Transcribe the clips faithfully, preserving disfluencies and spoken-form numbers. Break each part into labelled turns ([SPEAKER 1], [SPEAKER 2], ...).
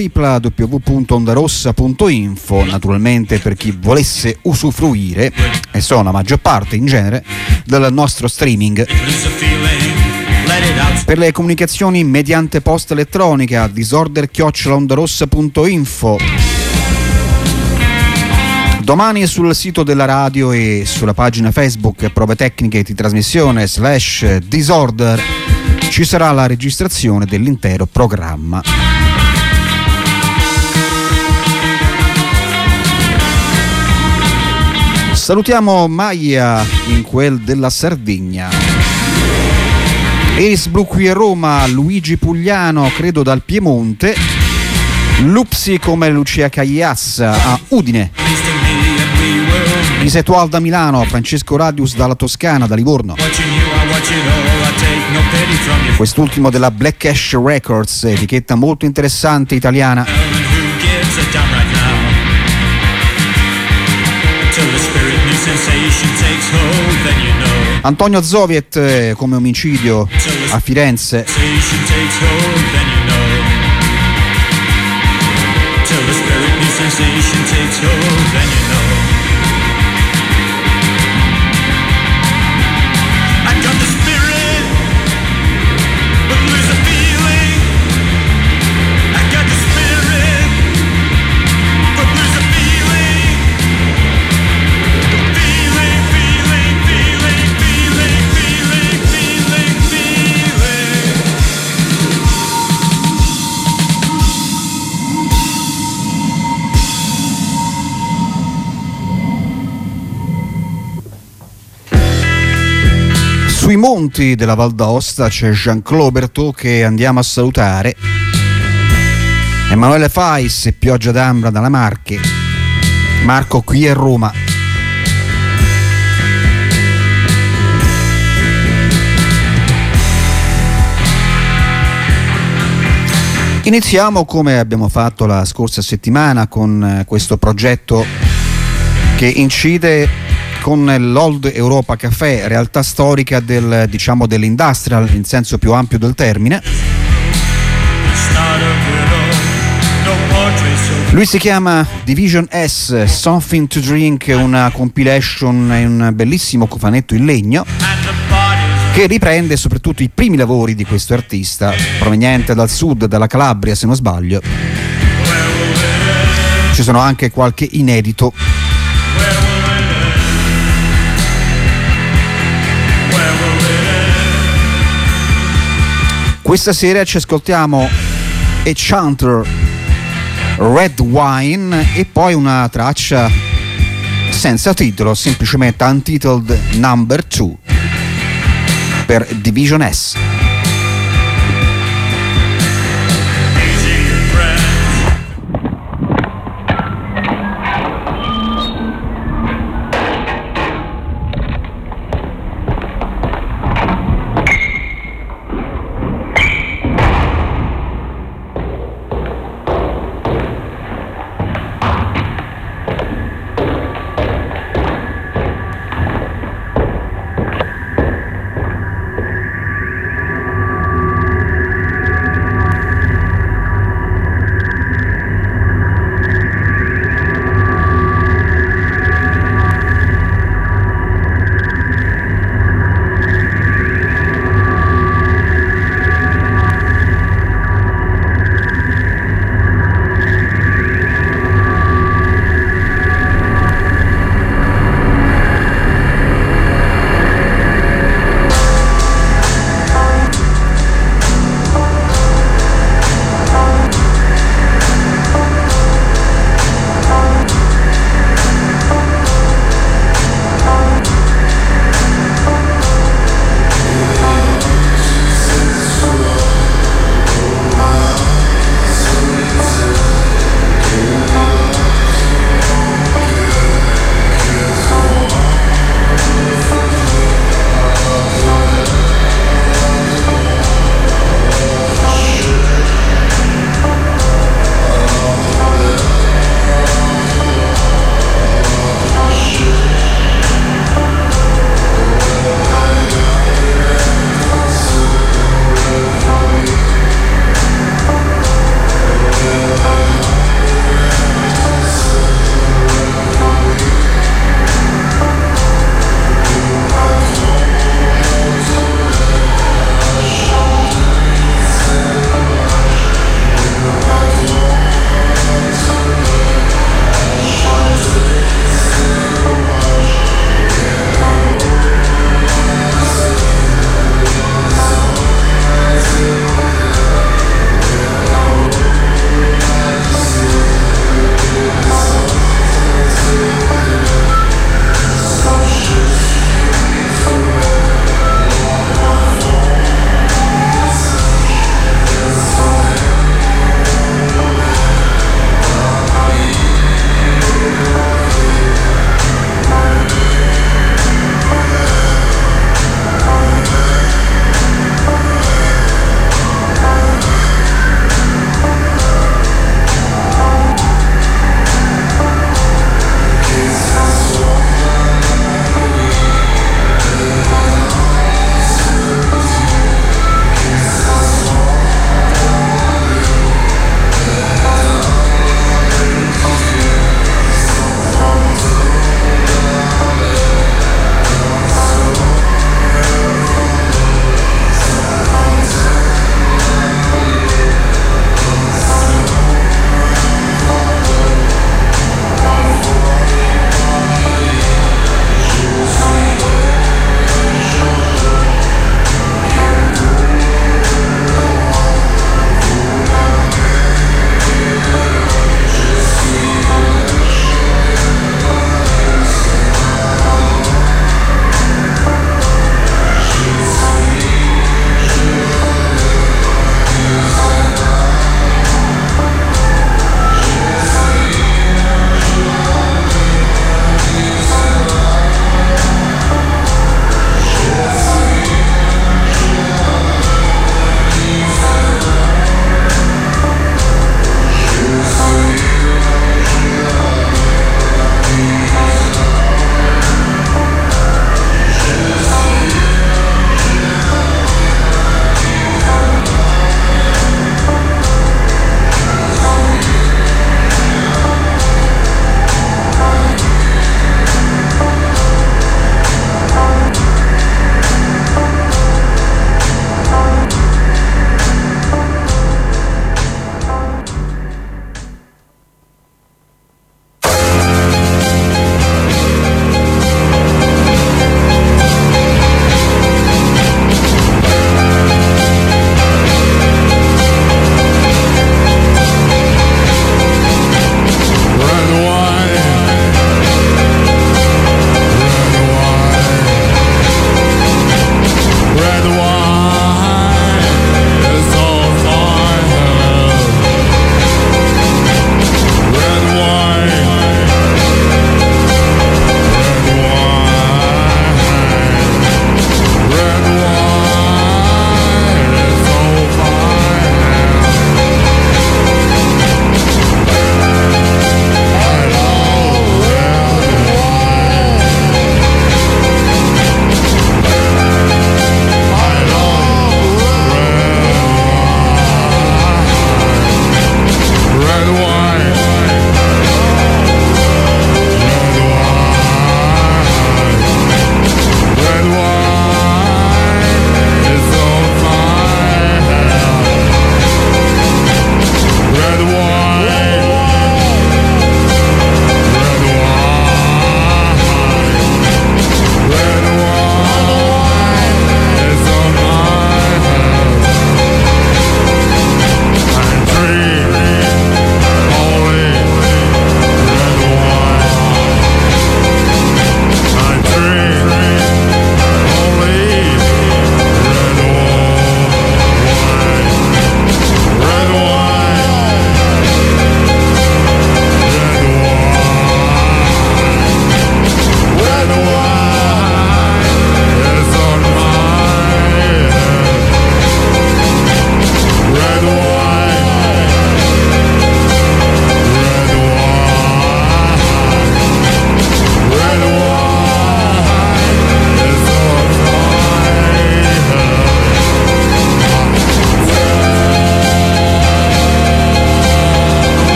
[SPEAKER 1] w w w punto ondarossa punto info, naturalmente per chi volesse usufruire, e sono la maggior parte in genere, del nostro streaming. Per le comunicazioni mediante posta elettronica, disorder chiocciola ondarossa punto info. Domani sul sito della radio e sulla pagina Facebook Prove Tecniche di Trasmissione slash Disorder ci sarà la registrazione dell'intero programma. Salutiamo Maia in quel della Sardegna. Iris Blu qui a Roma, Luigi Pugliano credo dal Piemonte, Lupsi come Lucia Cagliassa a Udine, Isetual da Milano, Francesco Radius dalla Toscana, da Livorno, quest'ultimo della Black Ash Records, etichetta molto interessante italiana. Antonio Zoviet come Omicidio a Firenze. Sui monti della Val d'Aosta c'è Jean-Claude Berthaud che andiamo a salutare, Emanuele Fais e Pioggia d'Ambra dalla Marche, Marco qui a Roma. Iniziamo come abbiamo fatto la scorsa settimana con questo progetto che incide con l'Old Europa Café, realtà storica del, diciamo, dell'industrial in senso più ampio del termine. Lui si chiama Division S, Something to Drink, una compilation, un bellissimo cofanetto in legno che riprende soprattutto i primi lavori di questo artista proveniente dal sud, dalla Calabria se non sbaglio. Ci sono anche qualche inedito. Questa sera ci ascoltiamo A Chanter, Red Wine e poi una traccia senza titolo, semplicemente Untitled Number two per Division S.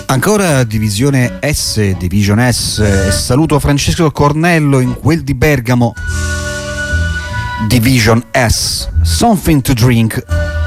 [SPEAKER 1] Ancora Divisione S, Division S, e saluto Francesco Cornello in quel di Bergamo. Division S, Something to Drink.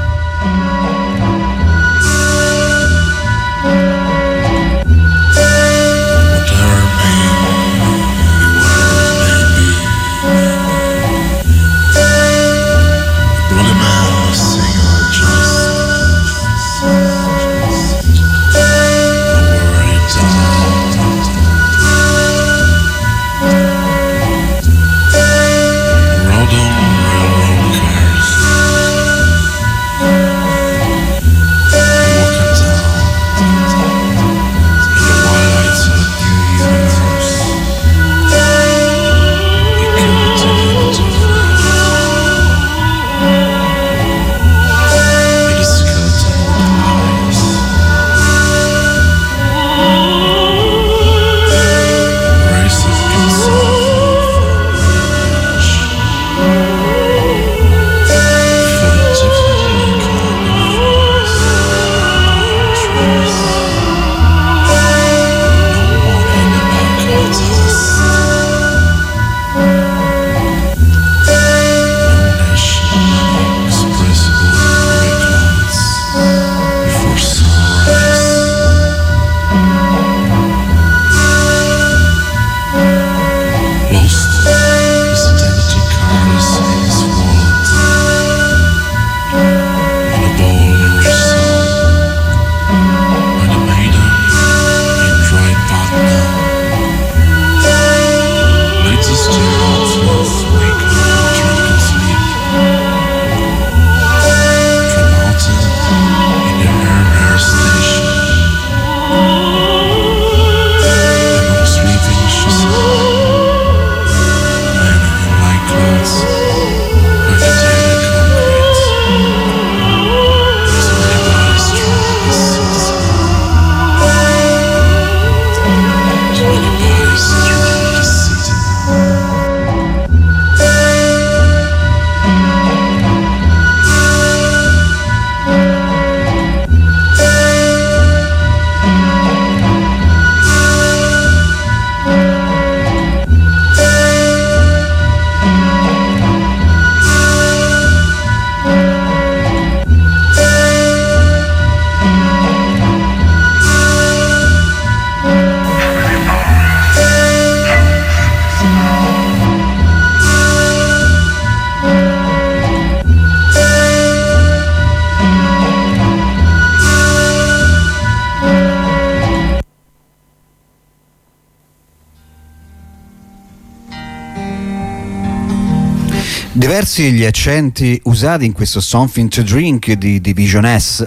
[SPEAKER 1] Diversi gli accenti usati in questo Something to Drink di Division S.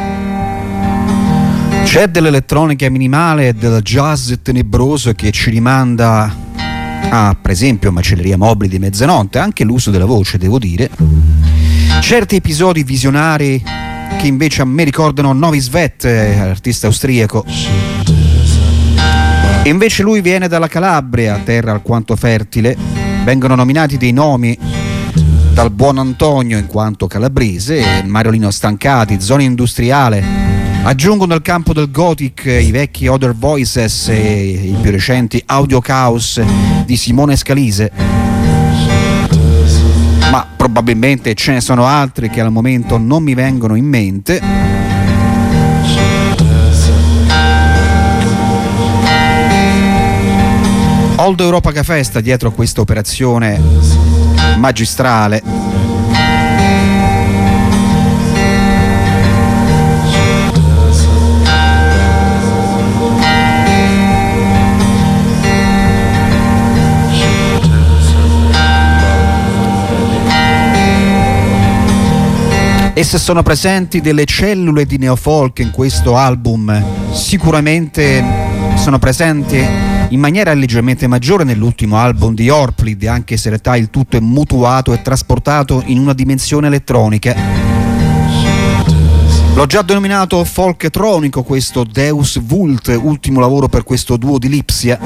[SPEAKER 1] C'è dell'elettronica minimale e del jazz tenebroso che ci rimanda a, per esempio, Macelleria Mobili di Mezzanotte, anche l'uso della voce, devo dire. Certi episodi visionari che invece a me ricordano Novi Svet, artista austriaco. E invece lui viene dalla Calabria, terra alquanto fertile. Vengono nominati dei nomi dal buon Antonio in quanto calabrese, Mariolino Stancati, Zona Industriale. Aggiungo nel campo del Gothic i vecchi Other Voices e i più recenti Audio Chaos di Simone Scalise. Ma probabilmente ce ne sono altri che al momento non mi vengono in mente. Old Europa Café sta dietro a questa operazione magistrale. Esse sono presenti delle cellule di neofolk in questo album, sicuramente sono presenti in maniera leggermente maggiore nell'ultimo album di Orplid, anche se in realtà il tutto è mutuato e trasportato in una dimensione elettronica. L'ho già denominato folktronico questo Deus Vult, ultimo lavoro per questo duo di Lipsia.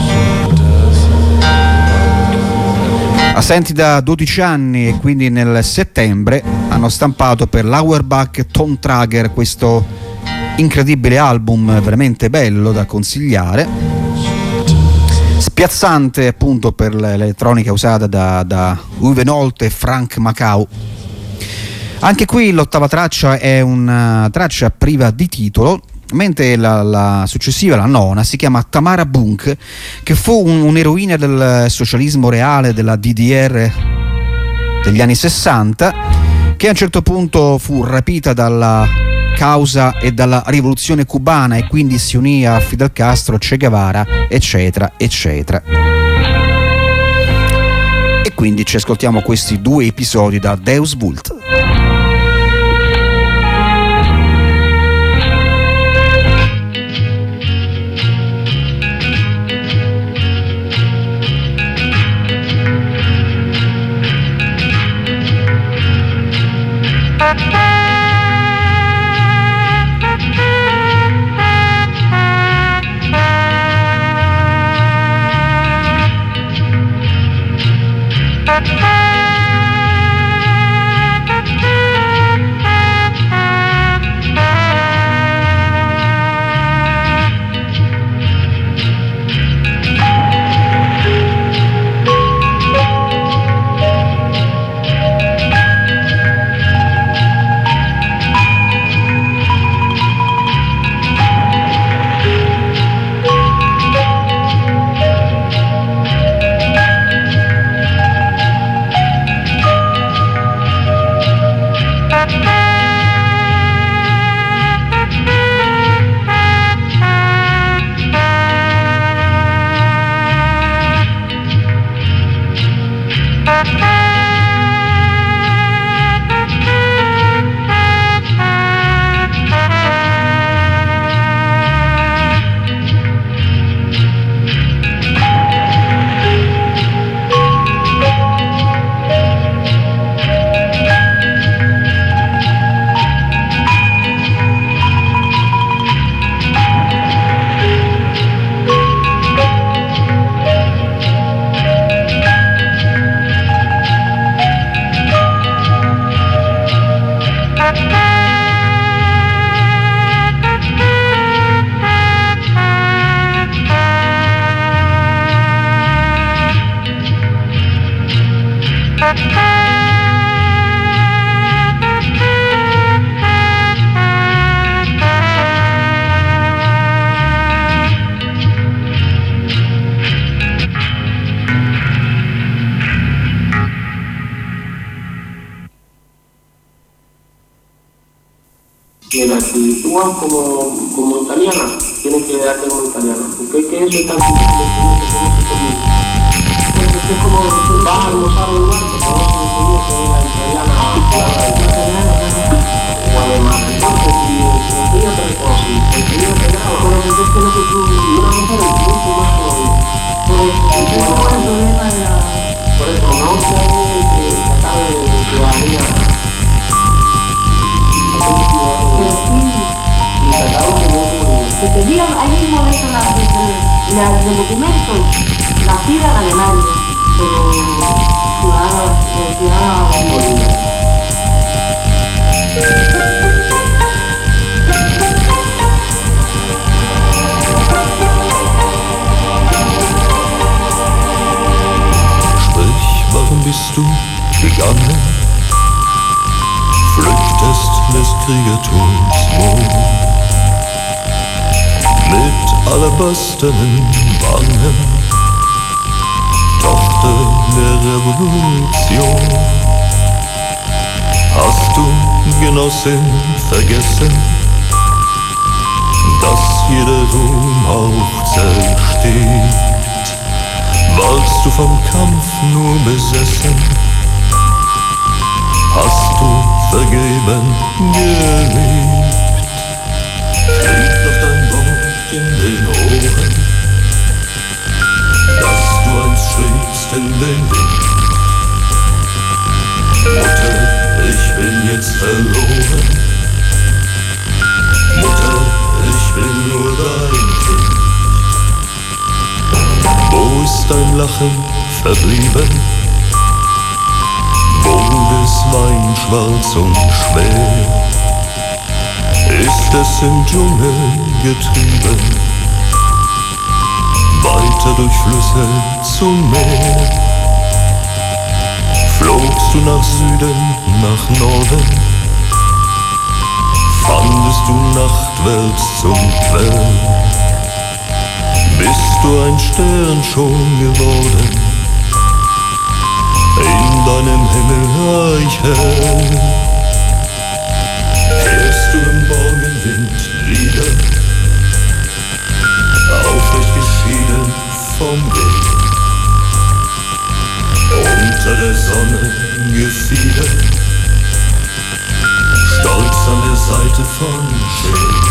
[SPEAKER 1] Assenti da dodici anni e quindi nel settembre hanno stampato per l'Auerbach Tontrager questo incredibile album, veramente bello da consigliare, spiazzante appunto per l'elettronica usata da, da Uwe Nolte e Frank Macau. Anche qui l'ottava traccia è una traccia priva di titolo, mentre la, la successiva, la nona, si chiama Tamara Bunk, che fu un, un'eroina del socialismo reale, della D D R degli anni sessanta, che a un certo punto fu rapita dalla causa e dalla rivoluzione cubana e quindi si unì a Fidel Castro, Che Guevara, eccetera eccetera. E quindi ci ascoltiamo questi due episodi da Deus Vult.
[SPEAKER 2] Como, como italiana, tienes que quedarte como italiana, porque es que eso es tan difícil de es como vas a almorzar un lugar, por favor, que la italiana, o además, entonces, si el tío te reconoce, el tío te graba, pero es que no se puede, una mujer es mucho más todavía. Por eso, no se debe tratar de ciudadanía. Que te digan ahí mismo de eso la, la, la, el documento, nacida en Alemania, pero ciudadana, ciudadana boliviana.
[SPEAKER 3] Sprich, warum bist du gegangen? Flüchtest des Kriegertums Mond. Mit alabasternen Wangen, Tochter der Revolution. Hast du, Genossin, vergessen, dass jeder Ruhm auch zersteht? Warst du vom Kampf nur besessen? Hast du vergeben gelebt? Fliegt noch dein Wort in den Ohren, dass du einst schriebst in den Wind. Mutter, ich bin jetzt verloren. Mutter, ich bin nur dein Kind. Wo ist dein Lachen verblieben? Wo des Wein schwarz und schwer? ist es im Dschungel getrieben, weiter durch Flüsse zum Meer. Flogst du nach Süden, nach Norden, fandest du Nachtwelt zum Quell. Bist du ein Stern schon geworden, in deinem Himmelreich hell. Kehrst du im Morgenwind wieder, aufrecht geschieden vom Weg, unter der Sonne gefiedert, stolz an der Seite von Schild.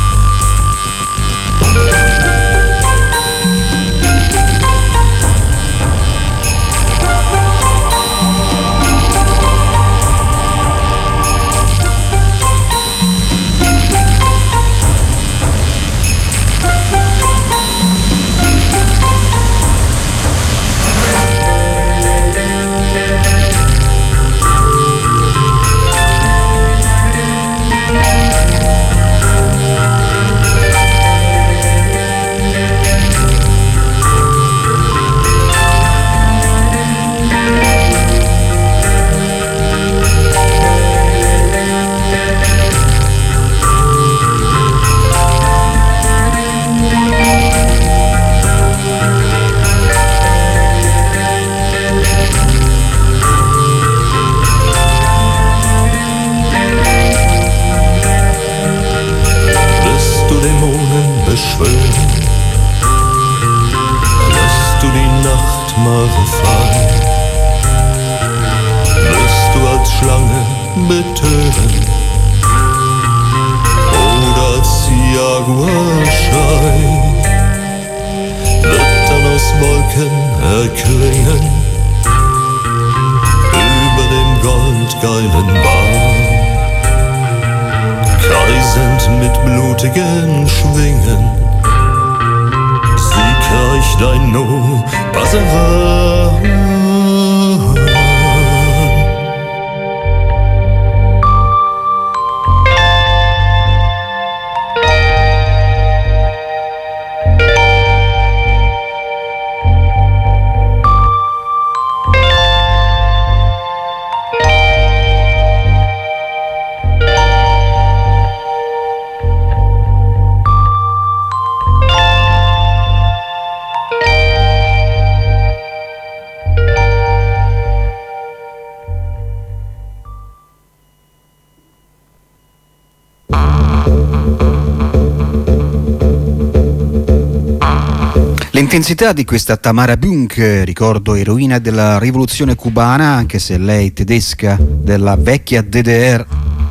[SPEAKER 1] L'intensità di questa Tamara Bunk, ricordo eroina della rivoluzione cubana, anche se lei tedesca, della vecchia D D R.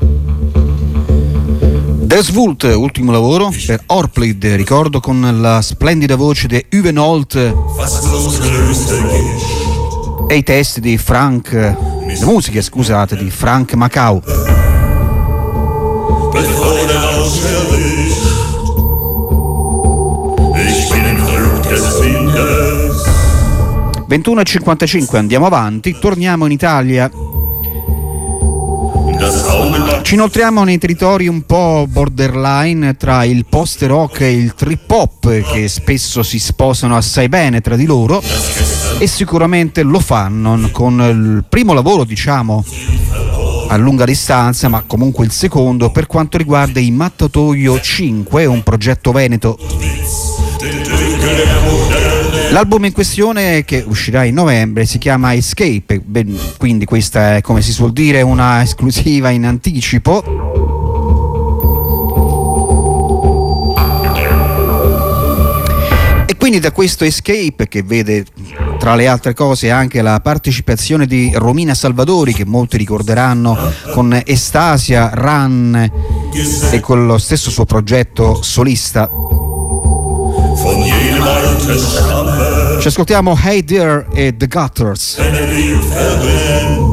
[SPEAKER 1] Der Wult, ultimo lavoro per Orplid, ricordo con la splendida voce di Uwe Nolt e i testi di Frank, le musiche scusate di Frank Macau. ventuno e cinquantacinque, andiamo avanti, torniamo in Italia. Ci inoltriamo nei territori un po' borderline tra il post rock e il trip hop, che spesso si sposano assai bene tra di loro, e sicuramente lo fanno con il primo lavoro, diciamo, a lunga distanza, ma comunque il secondo, per quanto riguarda i Mattatoio cinque, un progetto veneto. L'album in questione, che uscirà in novembre, si chiama Escape, quindi questa è, come si suol dire, una esclusiva in anticipo. E quindi da questo Escape, che vede tra le altre cose anche la partecipazione di Romina Salvadori, che molti ricorderanno con Estasia, Run e con lo stesso suo progetto solista, ci ascoltiamo Hey There e The Gutters.